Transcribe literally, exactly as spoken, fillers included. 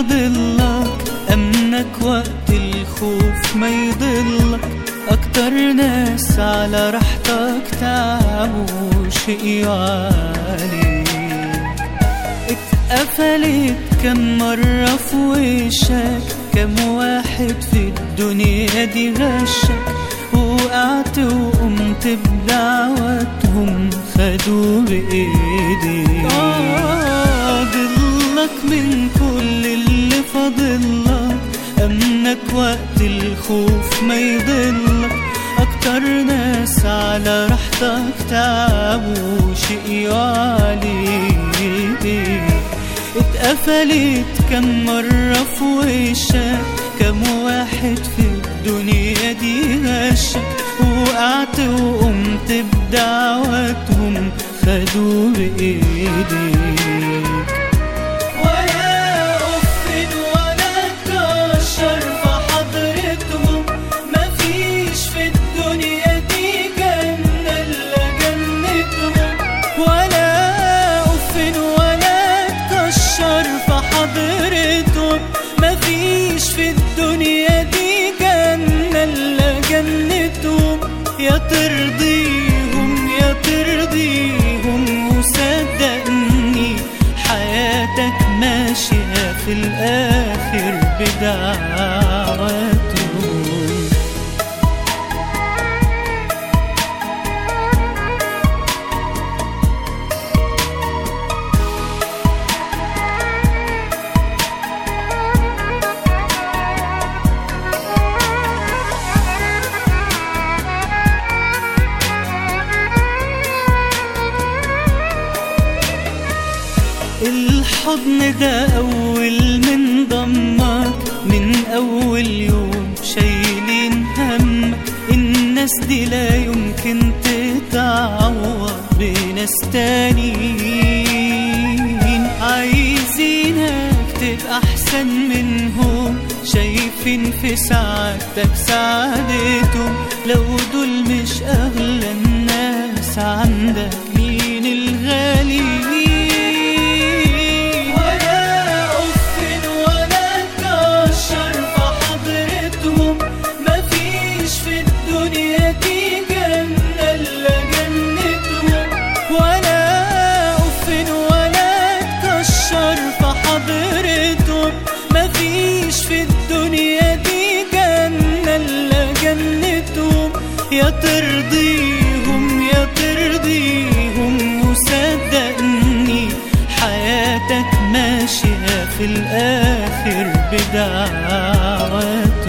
فاضلك، أمنك وقت الخوف ما يضلك. أكتر ناس على راحتك تعبوا شقيوا عليك. اتقفلت كم مرة في وشك، كم واحد في الدنيا دي غشك. وقعت وقمت بدعوتهم خدوا بإيديك. ضلك من كل اللي فاضلك، أمنك وقت الخوف ما يضلك. أكتر ناس على راحتك تعبوا شقيوا عليك. اتقفلت كم مرة في وشك، كم واحد في الدنيا دي غشك. وقعت وقمت بدعوتهم خدوا بإيديك. ولا أفن ولا أتكشر في حضرتهم، مفيش في الدنيا دي جنة إلا جنتهم. ولا أفن ولا أتكشر في حضرتهم، مفيش في الدنيا دي جنة إلا جنتهم. يا ترضيهم يا ترضيهم، وصدقني حياتك ماشية في الآخر بدعواتهم. الحضن ده أول من ضمك، من أول يوم شايلين همك. الناس دي لا يمكن تتعوض بناس تانيين. عايزينك تبقى أحسن منهم، شايفين في سعادتك سعادتهم. لو دول مش أغلى الناس عندك، مين الغاليين؟ مفيش في الدنيا دي جنة إلا جنتهم. يا ترضيهم يا ترضيهم، وصدقني حياتك ماشية في الآخر بدعواتهم.